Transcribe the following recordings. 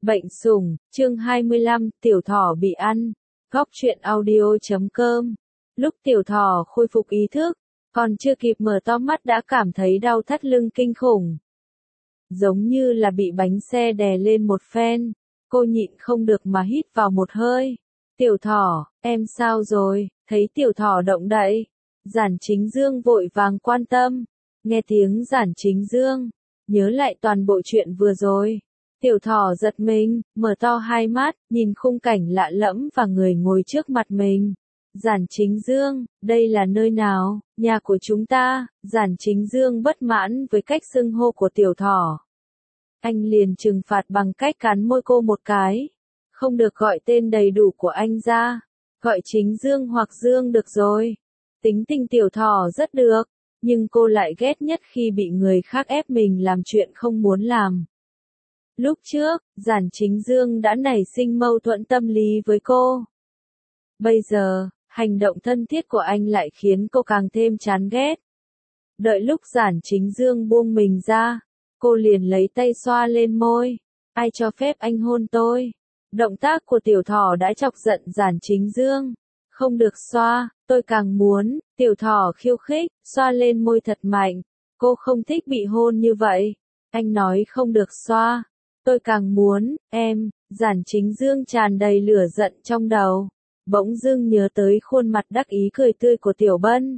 Bệnh sủng, chương 25, tiểu thỏ bị ăn. Góc truyện audio.com. Lúc tiểu thỏ khôi phục ý thức, còn chưa kịp mở to mắt đã cảm thấy đau thắt lưng kinh khủng. Giống như là bị bánh xe đè lên một phen, cô nhịn không được mà hít vào một hơi. Tiểu thỏ, em sao rồi? Thấy tiểu thỏ động đậy, Giản Chính Dương vội vàng quan tâm. Nghe tiếng Giản Chính Dương, nhớ lại toàn bộ chuyện vừa rồi. Tiểu thỏ giật mình, mở to hai mắt, nhìn khung cảnh lạ lẫm và người ngồi trước mặt mình. Giản Chính Dương, đây là nơi nào? Nhà của chúng ta. Giản Chính Dương bất mãn với cách xưng hô của tiểu thỏ. Anh liền trừng phạt bằng cách cắn môi cô một cái. Không được gọi tên đầy đủ của anh ra. Gọi Chính Dương hoặc Dương được rồi. Tính tình tiểu thỏ rất được, nhưng cô lại ghét nhất khi bị người khác ép mình làm chuyện không muốn làm. Lúc trước, Giản Chính Dương đã nảy sinh mâu thuẫn tâm lý với cô. Bây giờ, hành động thân thiết của anh lại khiến cô càng thêm chán ghét. Đợi lúc Giản Chính Dương buông mình ra, cô liền lấy tay xoa lên môi. Ai cho phép anh hôn tôi? Động tác của tiểu thỏ đã chọc giận Giản Chính Dương. Không được xoa, tôi càng muốn. Tiểu thỏ khiêu khích, xoa lên môi thật mạnh. Cô không thích bị hôn như vậy. Anh nói không được xoa. Tôi càng muốn, em. Giản Chính Dương tràn đầy lửa giận trong đầu. Bỗng dưng nhớ tới khuôn mặt đắc ý cười tươi của Tiểu Bân.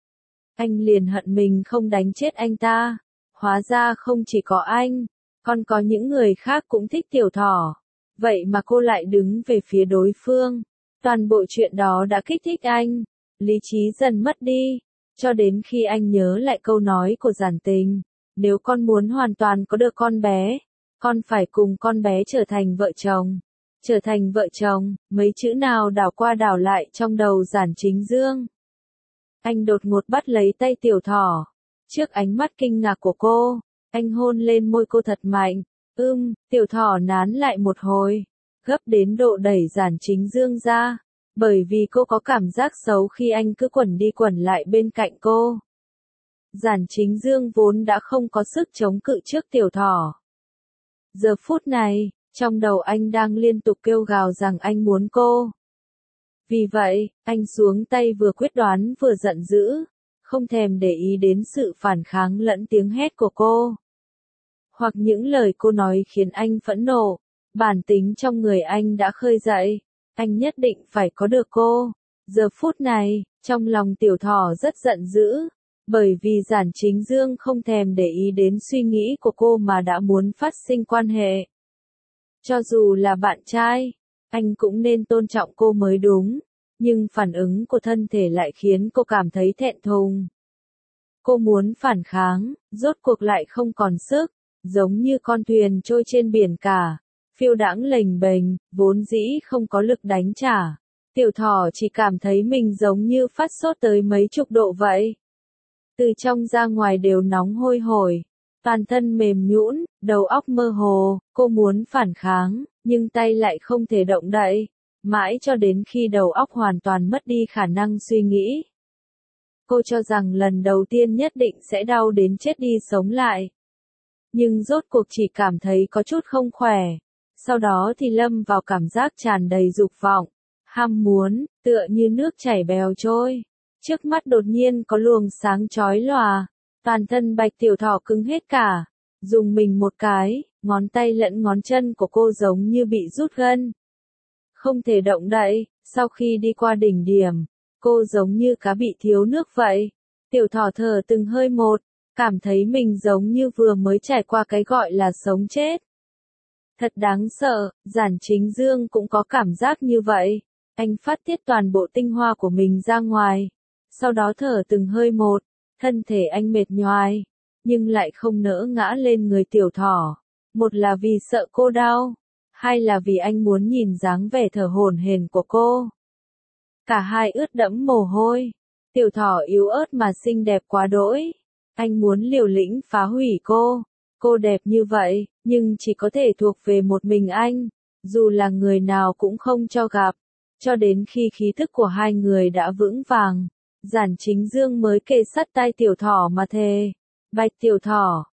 Anh liền hận mình không đánh chết anh ta. Hóa ra không chỉ có anh, còn có những người khác cũng thích tiểu thỏ. Vậy mà cô lại đứng về phía đối phương. Toàn bộ chuyện đó đã kích thích anh. Lý trí dần mất đi. Cho đến khi anh nhớ lại câu nói của Giản Tình. Nếu con muốn hoàn toàn có được con bé, con phải cùng con bé trở thành vợ chồng. Trở thành vợ chồng, mấy chữ nào đảo qua đảo lại trong đầu Giản Chính Dương. Anh đột ngột bắt lấy tay tiểu thỏ. Trước ánh mắt kinh ngạc của cô, anh hôn lên môi cô thật mạnh. Tiểu thỏ nán lại một hồi, gấp đến độ đẩy Giản Chính Dương ra. Bởi vì cô có cảm giác xấu khi anh cứ quẩn đi quẩn lại bên cạnh cô. Giản Chính Dương vốn đã không có sức chống cự trước tiểu thỏ. Giờ phút này, trong đầu anh đang liên tục kêu gào rằng anh muốn cô. Vì vậy, anh xuống tay vừa quyết đoán vừa giận dữ, không thèm để ý đến sự phản kháng lẫn tiếng hét của cô. Hoặc những lời cô nói khiến anh phẫn nộ, bản tính trong người anh đã khơi dậy, anh nhất định phải có được cô. Giờ phút này, trong lòng tiểu thỏ rất giận dữ, bởi vì Giản Chính Dương không thèm để ý đến suy nghĩ của cô mà đã muốn phát sinh quan hệ. Cho dù là bạn trai, anh cũng nên tôn trọng cô mới đúng, nhưng phản ứng của thân thể lại khiến cô cảm thấy thẹn thùng. Cô muốn phản kháng, rốt cuộc lại không còn sức, giống như con thuyền trôi trên biển cả, phiêu đãng lềnh bềnh, vốn dĩ không có lực đánh trả. Tiểu thỏ chỉ cảm thấy mình giống như phát sốt tới mấy chục độ vậy. Từ trong ra ngoài đều nóng hôi hổi, toàn thân mềm nhũn, đầu óc mơ hồ, cô muốn phản kháng, nhưng tay lại không thể động đậy, mãi cho đến khi đầu óc hoàn toàn mất đi khả năng suy nghĩ. Cô cho rằng lần đầu tiên nhất định sẽ đau đến chết đi sống lại. Nhưng rốt cuộc chỉ cảm thấy có chút không khỏe. Sau đó thì lâm vào cảm giác tràn đầy dục vọng, ham muốn, tựa như nước chảy bèo trôi. Trước mắt đột nhiên có luồng sáng chói lòa, toàn thân bạch tiểu thỏ cứng hết cả. Dùng mình một cái, ngón tay lẫn ngón chân của cô giống như bị rút gân. Không thể động đậy, sau khi đi qua đỉnh điểm, cô giống như cá bị thiếu nước vậy. Tiểu thỏ thở từng hơi một, cảm thấy mình giống như vừa mới trải qua cái gọi là sống chết. Thật đáng sợ, Giản Chính Dương cũng có cảm giác như vậy. Anh phát tiết toàn bộ tinh hoa của mình ra ngoài. Sau đó thở từng hơi một, thân thể anh mệt nhoài, nhưng lại không nỡ ngã lên người tiểu thỏ. Một là vì sợ cô đau, hai là vì anh muốn nhìn dáng vẻ thở hổn hển của cô. Cả hai ướt đẫm mồ hôi, tiểu thỏ yếu ớt mà xinh đẹp quá đỗi. Anh muốn liều lĩnh phá hủy cô. Cô đẹp như vậy, nhưng chỉ có thể thuộc về một mình anh, dù là người nào cũng không cho gặp. Cho đến khi khí thức của hai người đã vững vàng, Giản Chính Dương mới kề sát tai tiểu thỏ mà thề. Bạch tiểu thỏ,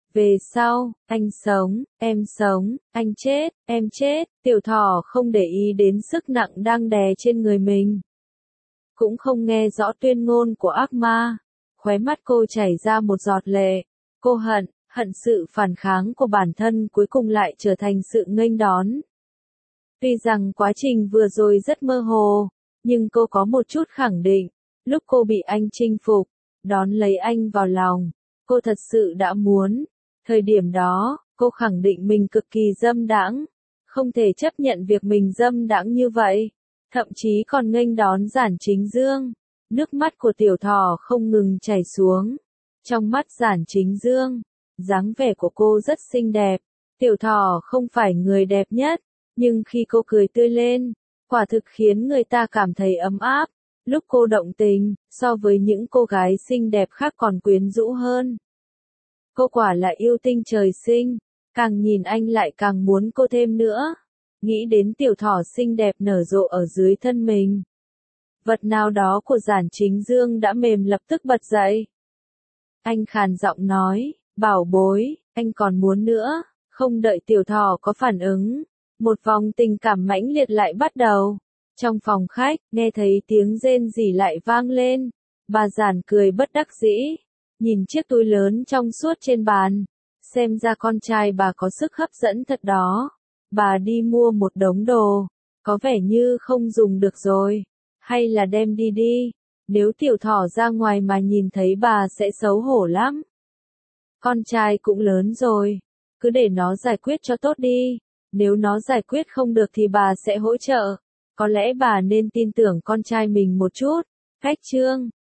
Về sau, anh sống, anh chết, em chết, tiểu thỏ không để ý đến sức nặng đang đè trên người mình. Cũng không nghe rõ tuyên ngôn của ác ma. Khóe mắt cô chảy ra một giọt lệ. Cô hận sự phản kháng của bản thân cuối cùng lại trở thành sự nghênh đón. Tuy rằng quá trình vừa rồi rất mơ hồ, nhưng cô có một chút khẳng định, lúc cô bị anh chinh phục, đón lấy anh vào lòng, cô thật sự đã muốn. Thời điểm đó, cô khẳng định mình cực kỳ dâm đãng, không thể chấp nhận việc mình dâm đãng như vậy, thậm chí còn nghênh đón Giản Chính Dương. Nước mắt của tiểu thỏ không ngừng chảy xuống. Trong mắt Giản Chính Dương, dáng vẻ của cô rất xinh đẹp. Tiểu thỏ không phải người đẹp nhất, nhưng khi cô cười tươi lên, quả thực khiến người ta cảm thấy ấm áp. Lúc cô động tình, so với những cô gái xinh đẹp khác còn quyến rũ hơn. Cô quả là yêu tinh trời sinh, càng nhìn anh lại càng muốn cô thêm nữa. Nghĩ đến tiểu thỏ xinh đẹp nở rộ ở dưới thân mình. Vật nào đó của Giản Chính Dương đã mềm lập tức bật dậy. Anh khàn giọng nói, bảo bối, anh còn muốn nữa. Không đợi tiểu thỏ có phản ứng, một vòng tình cảm mãnh liệt lại bắt đầu. Trong phòng khách, nghe thấy tiếng rên rỉ lại vang lên. Bà Giản cười bất đắc dĩ, nhìn chiếc túi lớn trong suốt trên bàn. Xem ra con trai bà có sức hấp dẫn thật đó. Bà đi mua một đống đồ, có vẻ như không dùng được rồi. Hay là đem đi đi, nếu tiểu thỏ ra ngoài mà nhìn thấy bà sẽ xấu hổ lắm. Con trai cũng lớn rồi, cứ để nó giải quyết cho tốt đi. Nếu nó giải quyết không được thì bà sẽ hỗ trợ. Có lẽ bà nên tin tưởng con trai mình một chút. Cách chương